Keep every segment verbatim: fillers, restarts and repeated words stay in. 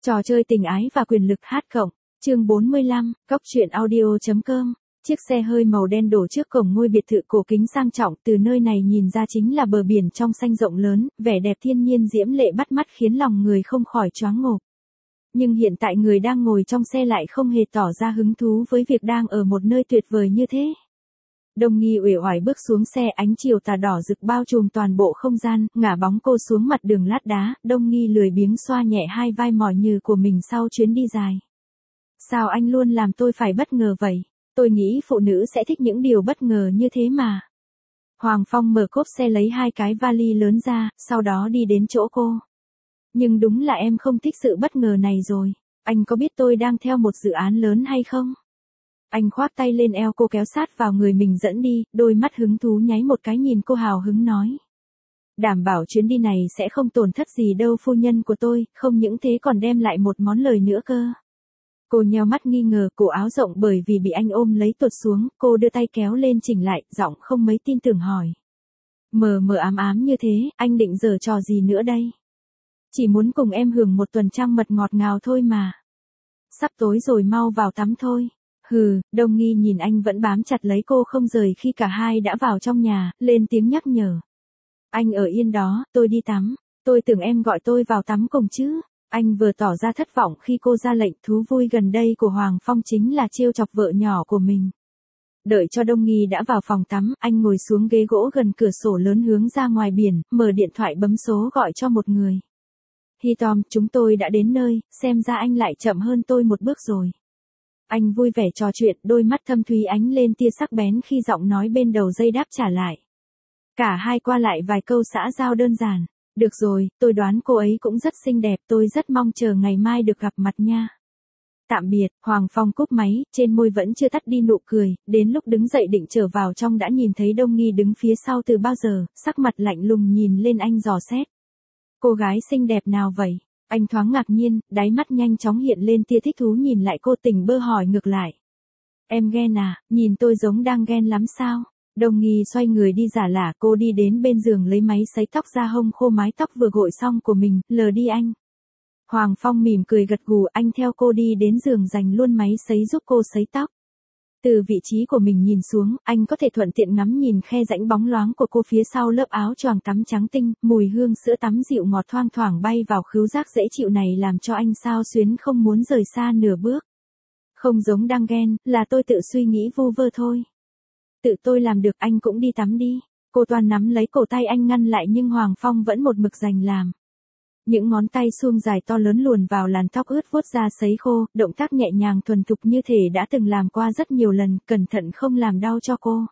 Trò chơi tình ái và quyền lực hát cộng, chương bốn mươi lăm, cóc truyện audio chấm com. Chiếc xe hơi màu đen đổ trước cổng ngôi biệt thự cổ kính sang trọng, từ nơi này nhìn ra chính là bờ biển trong xanh rộng lớn, vẻ đẹp thiên nhiên diễm lệ bắt mắt khiến lòng người không khỏi choáng ngộp. Nhưng hiện tại người đang ngồi trong xe lại không hề tỏ ra hứng thú với việc đang ở một nơi tuyệt vời như thế. Đông Nghi uể oải bước xuống xe, ánh chiều tà đỏ rực bao trùm toàn bộ không gian, ngả bóng cô xuống mặt đường lát đá. Đông Nghi lười biếng xoa nhẹ hai vai mỏi nhừ của mình sau chuyến đi dài. Sao anh luôn làm tôi phải bất ngờ vậy? Tôi nghĩ phụ nữ sẽ thích những điều bất ngờ như thế mà. Hoàng Phong mở cốp xe lấy hai cái vali lớn ra, sau đó đi đến chỗ cô. Nhưng đúng là em không thích sự bất ngờ này rồi. Anh có biết tôi đang theo một dự án lớn hay không? Anh khoác tay lên eo cô kéo sát vào người mình dẫn đi, đôi mắt hứng thú nháy một cái nhìn cô hào hứng nói. Đảm bảo chuyến đi này sẽ không tổn thất gì đâu phu nhân của tôi, không những thế còn đem lại một món lời nữa cơ. Cô nheo mắt nghi ngờ, cổ áo rộng bởi vì bị anh ôm lấy tuột xuống, cô đưa tay kéo lên chỉnh lại, giọng không mấy tin tưởng hỏi. Mờ mờ ám ám như thế, anh định giở trò gì nữa đây? Chỉ muốn cùng em hưởng một tuần trăng mật ngọt ngào thôi mà. Sắp tối rồi mau vào tắm thôi. Hừ, Đông Nghi nhìn anh vẫn bám chặt lấy cô không rời khi cả hai đã vào trong nhà, lên tiếng nhắc nhở. Anh ở yên đó, tôi đi tắm. Tôi tưởng em gọi tôi vào tắm cùng chứ. Anh vừa tỏ ra thất vọng khi cô ra lệnh. Thú vui gần đây của Hoàng Phong chính là trêu chọc vợ nhỏ của mình. Đợi cho Đông Nghi đã vào phòng tắm, anh ngồi xuống ghế gỗ gần cửa sổ lớn hướng ra ngoài biển, mở điện thoại bấm số gọi cho một người. Hi Tom, chúng tôi đã đến nơi, xem ra anh lại chậm hơn tôi một bước rồi. Anh vui vẻ trò chuyện, đôi mắt thâm thúy ánh lên tia sắc bén khi giọng nói bên đầu dây đáp trả lại. Cả hai qua lại vài câu xã giao đơn giản. Được rồi, tôi đoán cô ấy cũng rất xinh đẹp, tôi rất mong chờ ngày mai được gặp mặt nha. Tạm biệt, Hoàng Phong cúp máy, trên môi vẫn chưa tắt đi nụ cười, đến lúc đứng dậy định trở vào trong đã nhìn thấy Đông Nghi đứng phía sau từ bao giờ, sắc mặt lạnh lùng nhìn lên anh dò xét. Cô gái xinh đẹp nào vậy? Anh thoáng ngạc nhiên, đáy mắt nhanh chóng hiện lên tia thích thú nhìn lại cô, tỉnh bơ hỏi ngược lại. Em ghen à, nhìn tôi giống đang ghen lắm sao? Đông Nghi xoay người đi giả lả, cô đi đến bên giường lấy máy sấy tóc ra hông khô mái tóc vừa gội xong của mình, lờ đi anh. Hoàng Phong mỉm cười gật gù, anh theo cô đi đến giường dành luôn máy sấy giúp cô sấy tóc. Từ vị trí của mình nhìn xuống, anh có thể thuận tiện ngắm nhìn khe rãnh bóng loáng của cô phía sau lớp áo choàng tắm trắng tinh, mùi hương sữa tắm dịu ngọt thoang thoảng bay vào khứu giác dễ chịu này làm cho anh xao xuyến không muốn rời xa nửa bước. Không giống đang ghen, là tôi tự suy nghĩ vu vơ thôi. Tự tôi làm được, anh cũng đi tắm đi. Cô toàn nắm lấy cổ tay anh ngăn lại nhưng Hoàng Phong vẫn một mực giành làm. Những ngón tay suông dài to lớn luồn vào làn tóc ướt vuốt ra sấy khô, động tác nhẹ nhàng thuần thục như thể đã từng làm qua rất nhiều lần, cẩn thận không làm đau cho cô.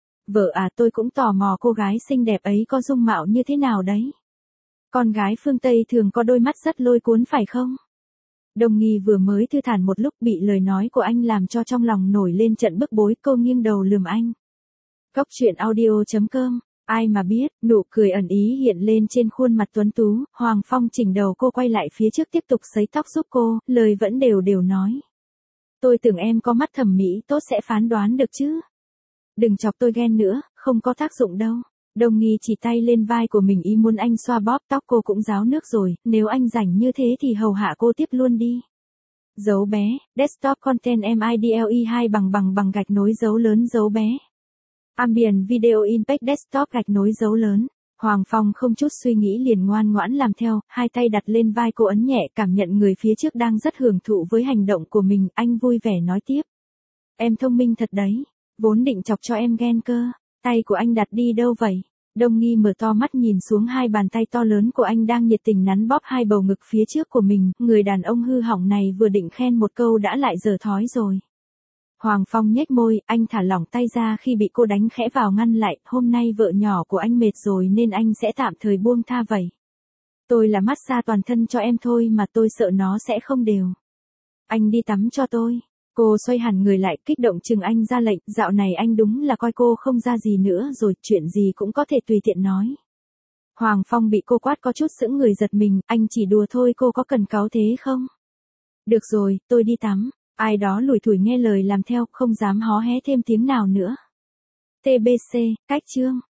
Vợ à, tôi cũng tò mò cô gái xinh đẹp ấy có dung mạo như thế nào đấy. Con gái phương Tây thường có đôi mắt rất lôi cuốn phải không? Đông Nghi vừa mới thư thản một lúc bị lời nói của anh làm cho trong lòng nổi lên trận bức bối, cô nghiêng đầu lườm anh. Cóc truyện audio chấm com. Ai mà biết, nụ cười ẩn ý hiện lên trên khuôn mặt tuấn tú, Hoàng Phong chỉnh đầu cô quay lại phía trước tiếp tục sấy tóc giúp cô, lời vẫn đều đều nói. Tôi tưởng em có mắt thẩm mỹ tốt sẽ phán đoán được chứ. Đừng chọc tôi ghen nữa, không có tác dụng đâu. Đông Nghi chỉ tay lên vai của mình ý muốn anh xoa bóp tóc cô cũng ráo nước rồi, nếu anh rảnh như thế thì hầu hạ cô tiếp luôn đi. Dấu bé, desktop content midle hai bằng bằng bằng gạch nối dấu lớn dấu bé. Ambient Video Impact Desktop gạch nối dấu lớn. Hoàng Phong không chút suy nghĩ liền ngoan ngoãn làm theo, hai tay đặt lên vai cô ấn nhẹ cảm nhận người phía trước đang rất hưởng thụ với hành động của mình, anh vui vẻ nói tiếp. Em thông minh thật đấy, vốn định chọc cho em ghen cơ, tay của anh đặt đi đâu vậy? Đông Nghi mở to mắt nhìn xuống hai bàn tay to lớn của anh đang nhiệt tình nắn bóp hai bầu ngực phía trước của mình, người đàn ông hư hỏng này vừa định khen một câu đã lại dở thói rồi. Hoàng Phong nhếch môi, anh thả lỏng tay ra khi bị cô đánh khẽ vào ngăn lại, hôm nay vợ nhỏ của anh mệt rồi nên anh sẽ tạm thời buông tha vậy. Tôi là massage toàn thân cho em thôi mà tôi sợ nó sẽ không đều. Anh đi tắm cho tôi. Cô xoay hẳn người lại kích động chừng anh ra lệnh, dạo này anh đúng là coi cô không ra gì nữa rồi, chuyện gì cũng có thể tùy tiện nói. Hoàng Phong bị cô quát có chút sững người giật mình, anh chỉ đùa thôi cô có cần cáu thế không? Được rồi, tôi đi tắm. Ai đó lủi thủi nghe lời làm theo, không dám hó hé thêm tiếng nào nữa. tê bê xê, cách chương.